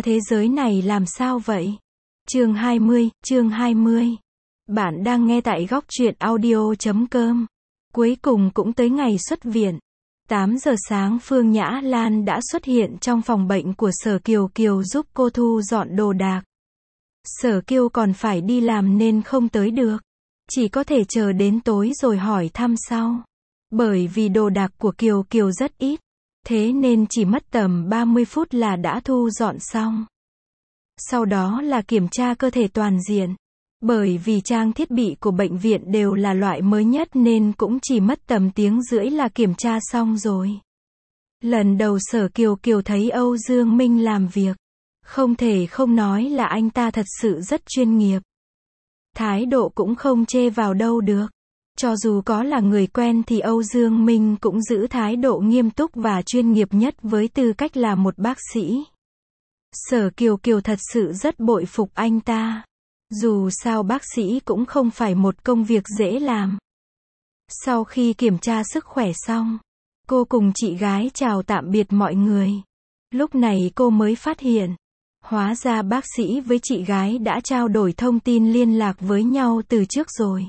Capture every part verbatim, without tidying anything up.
Cha thế giới này làm sao vậy? Chương hai mươi, chương hai mươi. Bạn đang nghe tại góc truyện audio chấm com. Cuối cùng cũng tới ngày xuất viện. tám giờ sáng Phương Nhã Lan đã xuất hiện trong phòng bệnh của Sở Kiều Kiều giúp cô thu dọn đồ đạc. Sở Kiều còn phải đi làm nên không tới được. Chỉ có thể chờ đến tối rồi hỏi thăm sau. Bởi vì đồ đạc của Kiều Kiều rất ít. Thế nên chỉ mất tầm ba mươi phút là đã thu dọn xong. Sau đó là kiểm tra cơ thể toàn diện. Bởi vì trang thiết bị của bệnh viện đều là loại mới nhất nên cũng chỉ mất tầm tiếng rưỡi là kiểm tra xong rồi. Lần đầu Sở Kiều Kiều thấy Âu Dương Minh làm việc. Không thể không nói là anh ta thật sự rất chuyên nghiệp. Thái độ cũng không chê vào đâu được. Cho dù có là người quen thì Âu Dương Minh cũng giữ thái độ nghiêm túc và chuyên nghiệp nhất với tư cách là một bác sĩ. Sở Kiều Kiều thật sự rất bội phục anh ta. Dù sao bác sĩ cũng không phải một công việc dễ làm. Sau khi kiểm tra sức khỏe xong, cô cùng chị gái chào tạm biệt mọi người. Lúc này cô mới phát hiện, hóa ra bác sĩ với chị gái đã trao đổi thông tin liên lạc với nhau từ trước rồi.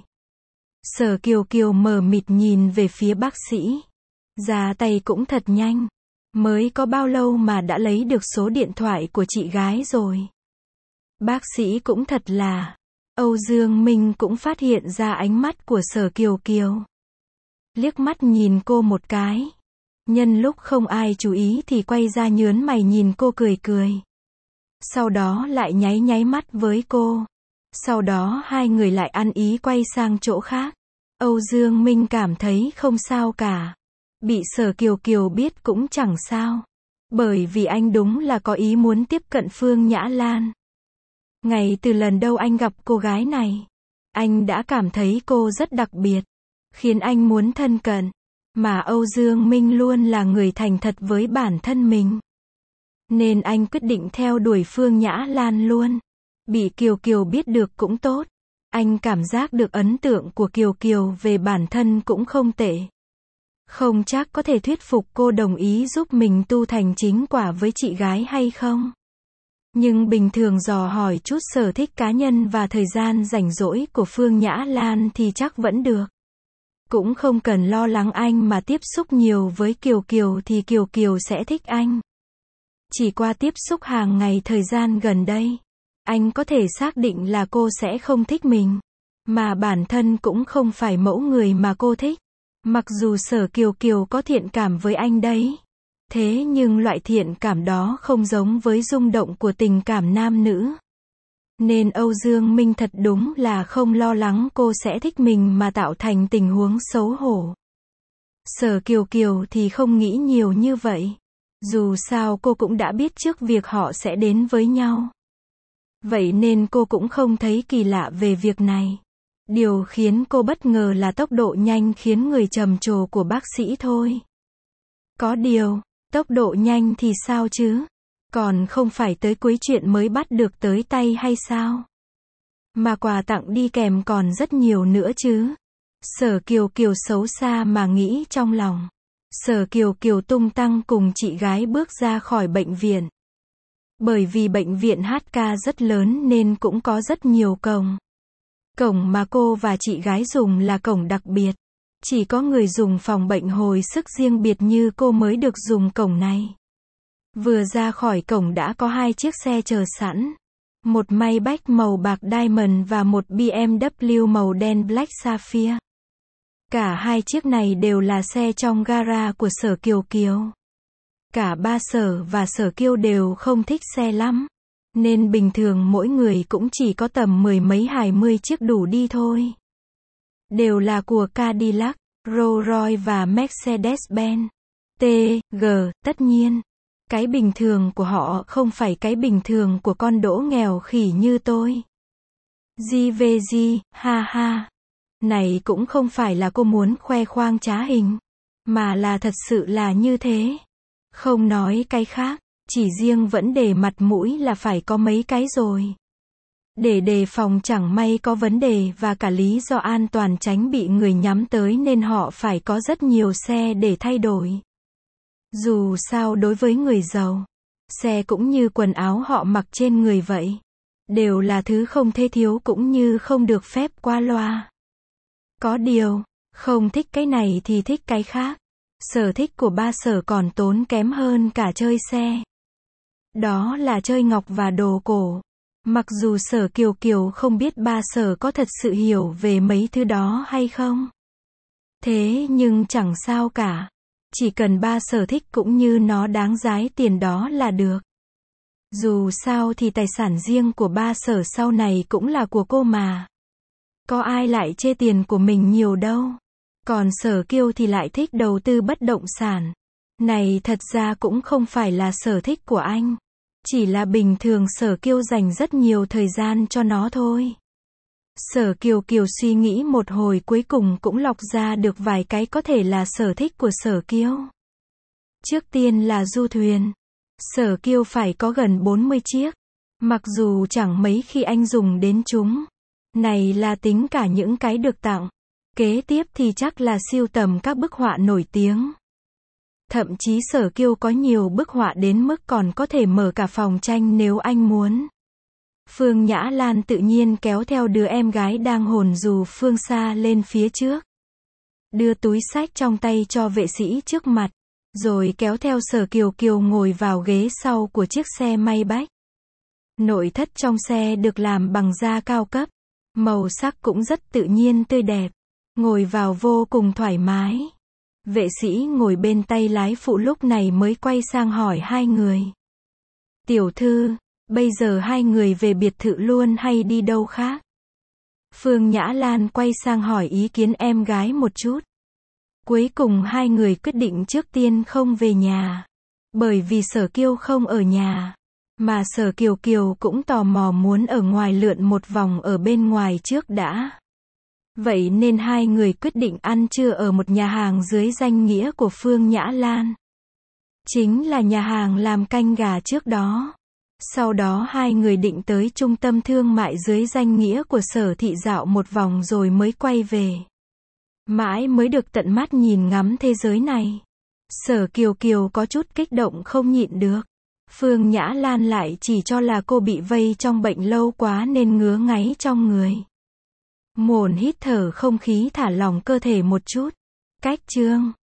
Sở Kiều Kiều mờ mịt nhìn về phía bác sĩ. Ra tay cũng thật nhanh. Mới có bao lâu mà đã lấy được số điện thoại của chị gái rồi. Bác sĩ cũng thật là. Âu Dương Minh cũng phát hiện ra ánh mắt của Sở Kiều Kiều. Liếc mắt nhìn cô một cái. Nhân lúc không ai chú ý thì quay ra nhớn mày nhìn cô cười cười. Sau đó lại nháy nháy mắt với cô. Sau đó hai người lại ăn ý quay sang chỗ khác. Âu Dương Minh cảm thấy không sao cả. Bị Sở Kiều Kiều biết cũng chẳng sao. Bởi vì anh đúng là có ý muốn tiếp cận Phương Nhã Lan. Ngay từ lần đầu anh gặp cô gái này, anh đã cảm thấy cô rất đặc biệt, khiến anh muốn thân cận. Mà Âu Dương Minh luôn là người thành thật với bản thân mình. Nên anh quyết định theo đuổi Phương Nhã Lan luôn. Bị Kiều Kiều biết được cũng tốt. Anh cảm giác được ấn tượng của Kiều Kiều về bản thân cũng không tệ. Không chắc có thể thuyết phục cô đồng ý giúp mình tu thành chính quả với chị gái hay không. Nhưng bình thường dò hỏi chút sở thích cá nhân và thời gian rảnh rỗi của Phương Nhã Lan thì chắc vẫn được. Cũng không cần lo lắng anh mà tiếp xúc nhiều với Kiều Kiều thì Kiều Kiều sẽ thích anh. Chỉ qua tiếp xúc hàng ngày thời gian gần đây, anh có thể xác định là cô sẽ không thích mình. Mà bản thân cũng không phải mẫu người mà cô thích. Mặc dù Sở Kiều Kiều có thiện cảm với anh đấy. Thế nhưng loại thiện cảm đó không giống với rung động của tình cảm nam nữ. Nên Âu Dương Minh thật đúng là không lo lắng cô sẽ thích mình mà tạo thành tình huống xấu hổ. Sở Kiều Kiều thì không nghĩ nhiều như vậy. Dù sao cô cũng đã biết trước việc họ sẽ đến với nhau. Vậy nên cô cũng không thấy kỳ lạ về việc này. Điều khiến cô bất ngờ là tốc độ nhanh khiến người trầm trồ của bác sĩ thôi. Có điều, tốc độ nhanh thì sao chứ? Còn không phải tới cuối chuyện mới bắt được tới tay hay sao? Mà quà tặng đi kèm còn rất nhiều nữa chứ. Sở Kiều Kiều xấu xa mà nghĩ trong lòng. Sở Kiều Kiều tung tăng cùng chị gái bước ra khỏi bệnh viện. Bởi vì bệnh viện hát ca rất lớn nên cũng có rất nhiều cổng. Cổng mà cô và chị gái dùng là cổng đặc biệt. Chỉ có người dùng phòng bệnh hồi sức riêng biệt như cô mới được dùng cổng này. Vừa ra khỏi cổng đã có hai chiếc xe chờ sẵn. Một Maybach màu bạc Diamond và một bê em vê màu đen Black Sapphire. Cả hai chiếc này đều là xe trong gara của Sở Kiều Kiều. Cả ba Sở và Sở Kiều đều không thích xe lắm. Nên bình thường mỗi người cũng chỉ có tầm mười mấy hai mươi chiếc đủ đi thôi. Đều là của Cadillac, Rolls-Royce và Mercedes-Benz. tê giê, tất nhiên. Cái bình thường của họ không phải cái bình thường của con đỗ nghèo khỉ như tôi. giê vê giê, ha ha. Này cũng không phải là cô muốn khoe khoang trá hình. Mà là thật sự là như thế. Không nói cái khác. Chỉ riêng vấn đề mặt mũi là phải có mấy cái rồi. Để đề phòng chẳng may có vấn đề và cả lý do an toàn tránh bị người nhắm tới nên họ phải có rất nhiều xe để thay đổi. Dù sao đối với người giàu, xe cũng như quần áo họ mặc trên người vậy. Đều là thứ không thể thiếu cũng như không được phép qua loa. Có điều, không thích cái này thì thích cái khác. Sở thích của ba Sở còn tốn kém hơn cả chơi xe. Đó là chơi ngọc và đồ cổ. Mặc dù Sở Kiều Kiều không biết ba Sở có thật sự hiểu về mấy thứ đó hay không. Thế nhưng chẳng sao cả. Chỉ cần ba Sở thích cũng như nó đáng giá tiền đó là được. Dù sao thì tài sản riêng của ba Sở sau này cũng là của cô mà. Có ai lại chê tiền của mình nhiều đâu. Còn Sở Kiều thì lại thích đầu tư bất động sản. Này thật ra cũng không phải là sở thích của anh. Chỉ là bình thường Sở Kiều dành rất nhiều thời gian cho nó thôi. Sở Kiều Kiều suy nghĩ một hồi cuối cùng cũng lọc ra được vài cái có thể là sở thích của Sở Kiều. Trước tiên là du thuyền. Sở Kiều phải có gần bốn mươi chiếc. Mặc dù chẳng mấy khi anh dùng đến chúng. Này là tính cả những cái được tặng. Kế tiếp thì chắc là sưu tầm các bức họa nổi tiếng. Thậm chí Sở Kiều có nhiều bức họa đến mức còn có thể mở cả phòng tranh nếu anh muốn. Phương Nhã Lan tự nhiên kéo theo đứa em gái đang hồn dù phương xa lên phía trước. Đưa túi xách trong tay cho vệ sĩ trước mặt. Rồi kéo theo Sở Kiều Kiều ngồi vào ghế sau của chiếc xe Maybach. Nội thất trong xe được làm bằng da cao cấp. Màu sắc cũng rất tự nhiên tươi đẹp. Ngồi vào vô cùng thoải mái. Vệ sĩ ngồi bên tay lái phụ lúc này mới quay sang hỏi hai người. Tiểu thư, bây giờ hai người về biệt thự luôn hay đi đâu khác? Phương Nhã Lan quay sang hỏi ý kiến em gái một chút. Cuối cùng hai người quyết định trước tiên không về nhà. Bởi vì Sở Kiều không ở nhà. Mà Sở Kiều Kiều cũng tò mò muốn ở ngoài lượn một vòng ở bên ngoài trước đã. Vậy nên hai người quyết định ăn trưa ở một nhà hàng dưới danh nghĩa của Phương Nhã Lan. Chính là nhà hàng làm canh gà trước đó. Sau đó hai người định tới trung tâm thương mại dưới danh nghĩa của Sở Thị dạo một vòng rồi mới quay về. Mãi mới được tận mắt nhìn ngắm thế giới này. Sở Kiều Kiều có chút kích động không nhịn được. Phương Nhã Lan lại chỉ cho là cô bị vây trong bệnh lâu quá nên ngứa ngáy trong người. Muốn hít thở không khí thả lỏng cơ thể một chút. Cách chương